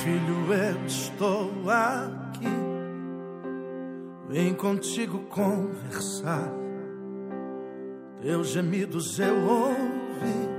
Filho, eu estou aqui, vem contigo conversar. Teus gemidos eu ouvi,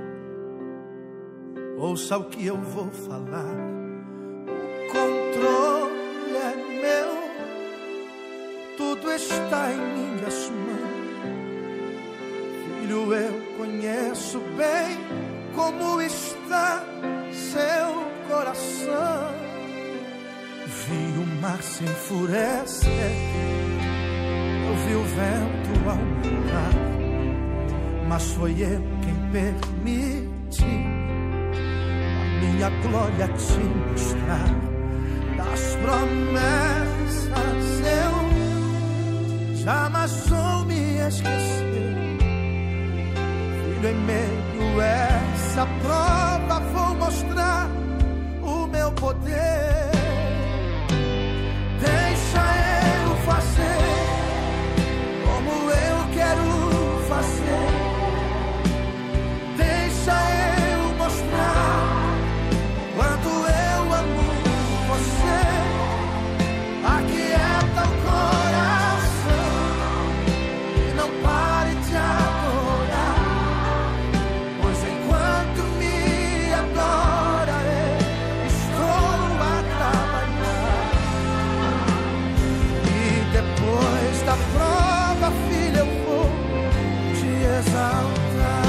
ouça o que eu vou falar. O controle é meu, tudo está em minhas mãos. Filho, eu conheço bem como está seu coração. Vi o mar se enfurecer, eu vi o vento aumentar, mas foi eu quem permiti a minha glória te mostrar. Das promessas eu jamais vou me esquecer. Filho, em meio a essa prova vou mostrar o meu poder. Deixa eu fazer como eu quero fazer. Deixa eu mostrar quanto eu amo você. Aquieta o coração e não pare de adorar, pois enquanto me adora eu estou a trabalhar. E depois da prova, filho, eu vou te exaltar.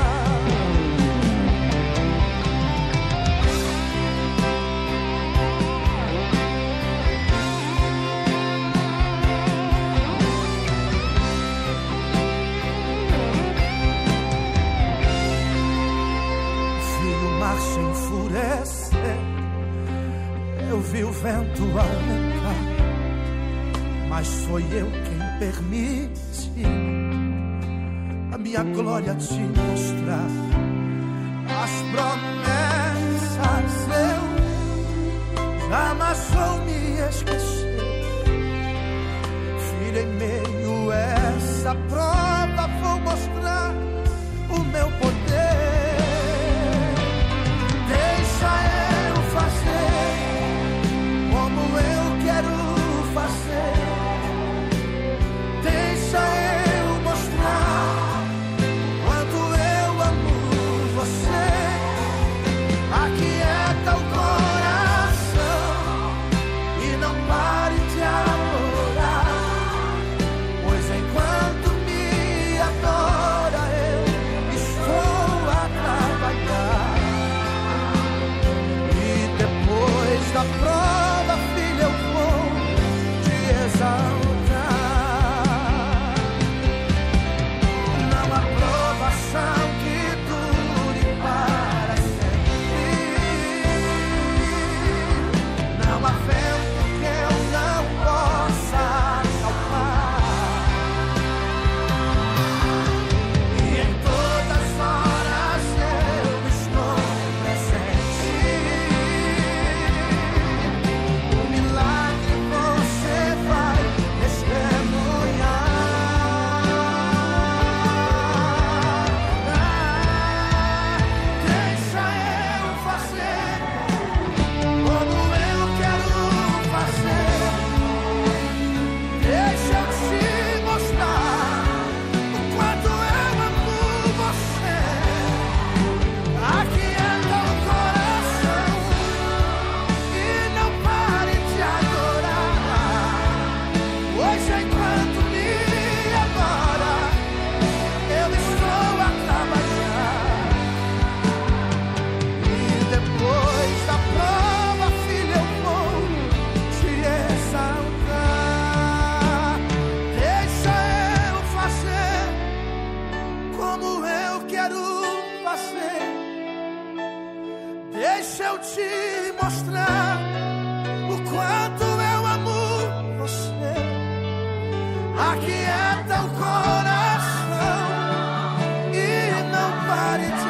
Se enfurecer, eu vi o vento aumentar, mas foi eu quem permiti a minha glória te mostrar. As promessas eu jamais vou me esquecer. Filho, em meio a essa prova vou mostrar o meu poder. Deixa eu fazer como eu quero fazer. Deixa eu mostrar quanto eu amo você. Aquieta o coração e não pare de adorar, pois enquanto me adora eu estou a trabalhar. Depois da prova, filho, eu vou te exaltar. Não há provação que dure para sempre. Não há vento que eu não possa acalmar. E em todas as horas eu estou presente. Deixa eu te mostrar o quanto eu amo você. Aquieta o coração e não pare de